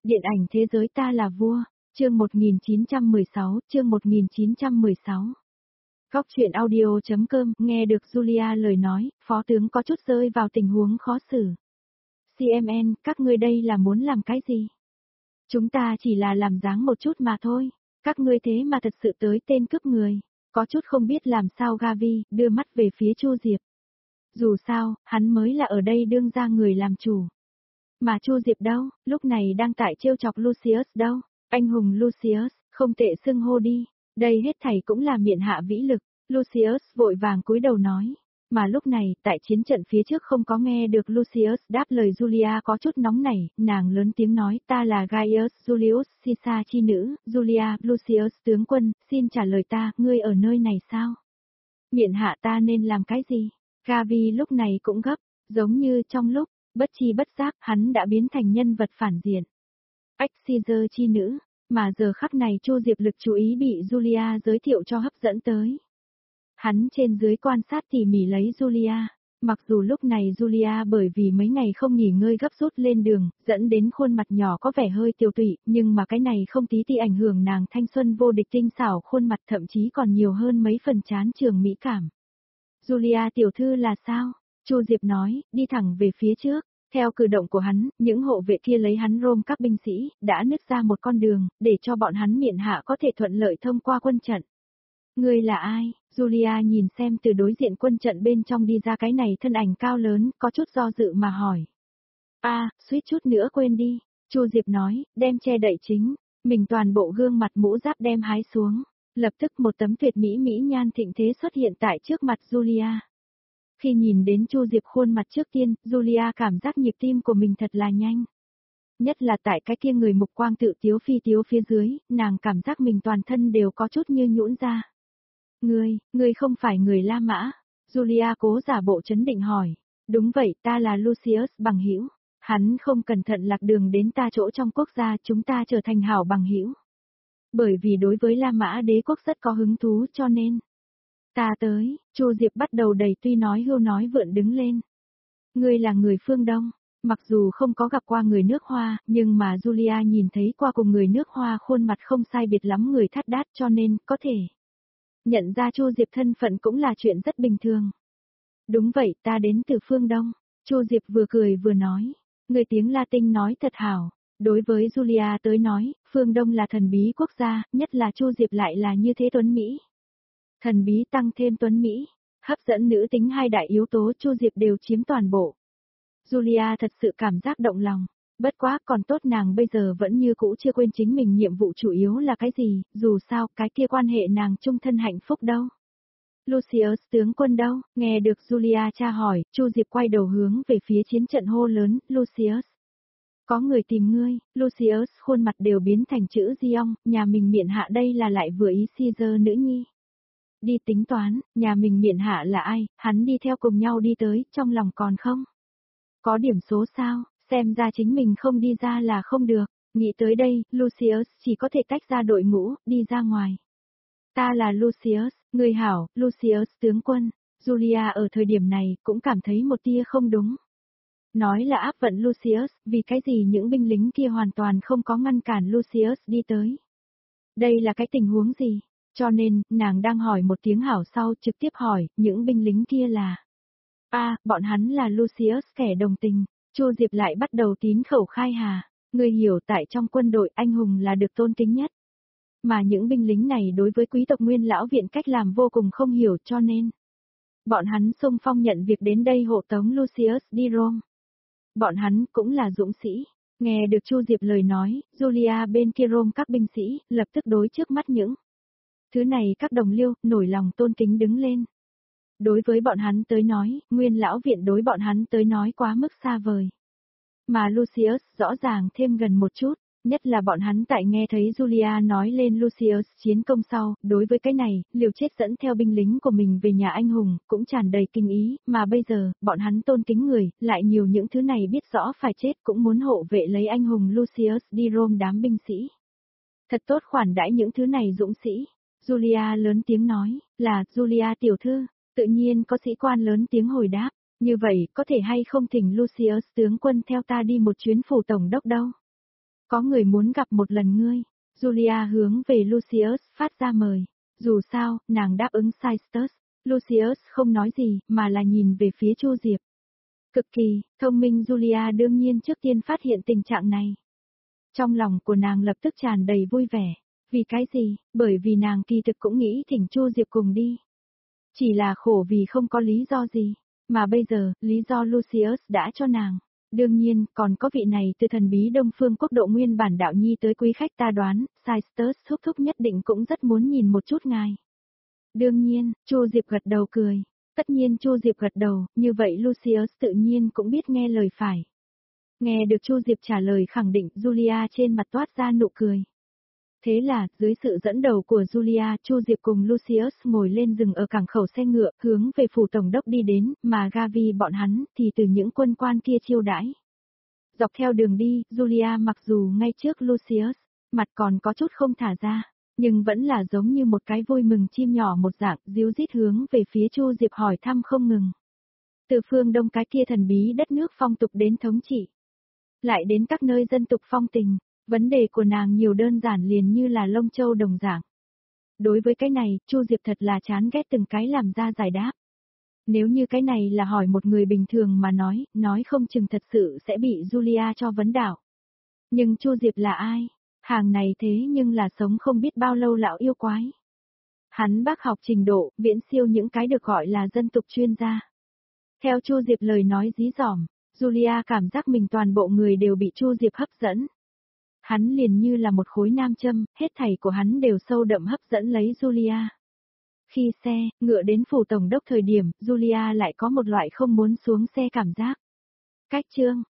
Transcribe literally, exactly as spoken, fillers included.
Điện ảnh thế giới ta là vua, chương một nghìn chín trăm mười sáu, chương một nghìn chín trăm mười sáu. Góc truyện audio.com, nghe được Julia lời nói, phó tướng có chút rơi vào tình huống khó xử. xê em en, các ngươi đây là muốn làm cái gì? Chúng ta chỉ là làm dáng một chút mà thôi, các ngươi thế mà thật sự tới tên cướp người, có chút không biết làm sao Gavi, đưa mắt về phía Chu Diệp. Dù sao, hắn mới là ở đây đương ra người làm chủ. Mà Chu Diệp đâu, lúc này đang tại trêu chọc Lucius đâu, anh hùng Lucius, không tệ xưng hô đi, đây hết thảy cũng là miệng hạ vĩ lực, Lucius vội vàng cúi đầu nói. Mà lúc này, tại chiến trận phía trước không có nghe được Lucius đáp lời Julia có chút nóng nảy, nàng lớn tiếng nói ta là Gaius Julius Caesar chi nữ, Julia, Lucius tướng quân, xin trả lời ta, ngươi ở nơi này sao? Miệng hạ ta nên làm cái gì? Gavi lúc này cũng gấp, giống như trong lúc, bất chi bất giác, hắn đã biến thành nhân vật phản diện. Ách Caesar chi nữ, mà giờ khắc này Chu Diệp lực chú ý bị Julia giới thiệu cho hấp dẫn tới. Hắn trên dưới quan sát tỉ mỉ lấy Julia, mặc dù lúc này Julia bởi vì mấy ngày không nghỉ ngơi gấp rút lên đường, dẫn đến khuôn mặt nhỏ có vẻ hơi tiêu tụy, nhưng mà cái này không tí tì ảnh hưởng nàng thanh xuân vô địch tinh xảo khuôn mặt thậm chí còn nhiều hơn mấy phần chán trường mỹ cảm. Julia tiểu thư là sao? Chu Diệp nói, đi thẳng về phía trước. Theo cử động của hắn, những hộ vệ kia lấy hắn rôm các binh sĩ, đã nứt ra một con đường, để cho bọn hắn miện hạ có thể thuận lợi thông qua quân trận. Ngươi là ai? Julia nhìn xem từ đối diện quân trận bên trong đi ra cái này thân ảnh cao lớn, có chút do dự mà hỏi. A, à, suýt chút nữa quên đi. Chu Diệp nói, đem che đậy chính, mình toàn bộ gương mặt mũ giáp đem hái xuống. Lập tức một tấm tuyệt mỹ mỹ nhan thịnh thế xuất hiện tại trước mặt Julia. Khi nhìn đến Chu Diệp khuôn mặt trước tiên, Julia cảm giác nhịp tim của mình thật là nhanh. Nhất là tại cái kia người mục quang tự tiếu phi tiếu phía dưới, nàng cảm giác mình toàn thân đều có chút như nhũn ra. Ngươi, ngươi không phải người La Mã. Julia cố giả bộ chấn định hỏi. Đúng vậy, ta là Lucius bằng hữu. Hắn không cẩn thận lạc đường đến ta chỗ trong quốc gia, chúng ta trở thành hảo bằng hữu. Bởi vì đối với La Mã đế quốc rất có hứng thú cho nên. Ta tới, Chu Diệp bắt đầu đầy tuy nói hưu nói vượn đứng lên. Ngươi là người phương Đông, mặc dù không có gặp qua người nước Hoa, nhưng mà Julia nhìn thấy qua cùng người nước Hoa khuôn mặt không sai biệt lắm người thắt đát cho nên, có thể. Nhận ra Chu Diệp thân phận cũng là chuyện rất bình thường. Đúng vậy, ta đến từ phương Đông, Chu Diệp vừa cười vừa nói. Người tiếng Latin nói thật hảo, đối với Julia tới nói, phương Đông là thần bí quốc gia, nhất là Chu Diệp lại là như thế tuấn Mỹ. Thần bí tăng thêm tuấn Mỹ, hấp dẫn nữ tính hai đại yếu tố Chu Diệp đều chiếm toàn bộ. Julia thật sự cảm giác động lòng, bất quá còn tốt nàng bây giờ vẫn như cũ chưa quên chính mình nhiệm vụ chủ yếu là cái gì, dù sao cái kia quan hệ nàng chung thân hạnh phúc đâu. Lucius tướng quân đâu, nghe được Julia tra hỏi, Chu Diệp quay đầu hướng về phía chiến trận hô lớn, Lucius. Có người tìm ngươi, Lucius khuôn mặt đều biến thành chữ Giong, nhà mình miệng hạ đây là lại vừa ý Caesar nữ nhi. Đi tính toán, nhà mình miệng hạ là ai, hắn đi theo cùng nhau đi tới, trong lòng còn không? Có điểm số sao, xem ra chính mình không đi ra là không được, nghĩ tới đây, Lucius chỉ có thể tách ra đội ngũ, đi ra ngoài. Ta là Lucius, người hảo, Lucius tướng quân, Julia ở thời điểm này cũng cảm thấy một tia không đúng. Nói là áp vận Lucius, vì cái gì những binh lính kia hoàn toàn không có ngăn cản Lucius đi tới. Đây là cái tình huống gì? Cho nên, nàng đang hỏi một tiếng hảo sau trực tiếp hỏi, những binh lính kia là... A, à, bọn hắn là Lucius kẻ đồng tình, Chu Diệp lại bắt đầu tín khẩu khai hà, người hiểu tại trong quân đội anh hùng là được tôn kính nhất. Mà những binh lính này đối với quý tộc Nguyên lão viện cách làm vô cùng không hiểu cho nên. Bọn hắn xung phong nhận việc đến đây hộ tống Lucius đi Rome. Bọn hắn cũng là dũng sĩ. Nghe được Chu Diệp lời nói, Julia bên kia Rome các binh sĩ, lập tức đối trước mắt những. Thứ này các đồng liêu, nổi lòng tôn kính đứng lên. Đối với bọn hắn tới nói, Nguyên lão viện đối bọn hắn tới nói quá mức xa vời. Mà Lucius rõ ràng thêm gần một chút, nhất là bọn hắn tại nghe thấy Julia nói lên Lucius chiến công sau, đối với cái này, liều chết dẫn theo binh lính của mình về nhà anh hùng, cũng tràn đầy kinh ý, mà bây giờ, bọn hắn tôn kính người, lại nhiều những thứ này biết rõ phải chết cũng muốn hộ vệ lấy anh hùng Lucius đi Rome đám binh sĩ. Thật tốt khoản đãi những thứ này dũng sĩ. Julia lớn tiếng nói, là Julia tiểu thư, tự nhiên có sĩ quan lớn tiếng hồi đáp, như vậy có thể hay không thỉnh Lucius tướng quân theo ta đi một chuyến phủ tổng đốc đâu. Có người muốn gặp một lần ngươi. Julia hướng về Lucius phát ra mời. Dù sao, nàng đáp ứng Sisters. Lucius không nói gì, mà là nhìn về phía Chu Diệp. Cực kỳ, thông minh Julia đương nhiên trước tiên phát hiện tình trạng này. Trong lòng của nàng lập tức tràn đầy vui vẻ. Vì cái gì? Bởi vì nàng kỳ thực cũng nghĩ thỉnh Chu Diệp cùng đi. Chỉ là khổ vì không có lý do gì. Mà bây giờ, lý do Lucius đã cho nàng. Đương nhiên, còn có vị này từ thần bí Đông Phương Quốc độ nguyên bản đạo nhi tới quý khách ta đoán, Sisters thúc thúc nhất định cũng rất muốn nhìn một chút ngài. Đương nhiên, Chu Diệp gật đầu cười. Tất nhiên Chu Diệp gật đầu, như vậy Lucius tự nhiên cũng biết nghe lời phải. Nghe được Chu Diệp trả lời khẳng định, Julia trên mặt toát ra nụ cười. Thế là, dưới sự dẫn đầu của Julia, Chu Diệp cùng Lucius ngồi lên rừng ở cảng khẩu xe ngựa, hướng về phủ tổng đốc đi đến, mà Gavi bọn hắn, thì từ những quân quan kia chiêu đãi. Dọc theo đường đi, Julia mặc dù ngay trước Lucius, mặt còn có chút không thả ra, nhưng vẫn là giống như một cái vui mừng chim nhỏ một dạng, díu dít hướng về phía Chu Diệp hỏi thăm không ngừng. Từ phương đông cái kia thần bí đất nước phong tục đến thống trị, lại đến các nơi dân tục phong tình. Vấn đề của nàng nhiều đơn giản liền như là lông châu đồng dạng. Đối với cái này, Chu Diệp thật là chán ghét từng cái làm ra giải đáp. Nếu như cái này là hỏi một người bình thường mà nói, nói không chừng thật sự sẽ bị Julia cho vấn đảo. Nhưng Chu Diệp là ai? Hàng này thế nhưng là sống không biết bao lâu lão yêu quái. Hắn bác học trình độ, viễn siêu những cái được gọi là dân tục chuyên gia. Theo Chu Diệp lời nói dí dỏm, Julia cảm giác mình toàn bộ người đều bị Chu Diệp hấp dẫn. Hắn liền như là một khối nam châm, hết thảy của hắn đều sâu đậm hấp dẫn lấy Julia. Khi xe, ngựa đến phủ tổng đốc thời điểm, Julia lại có một loại không muốn xuống xe cảm giác. Cách chương,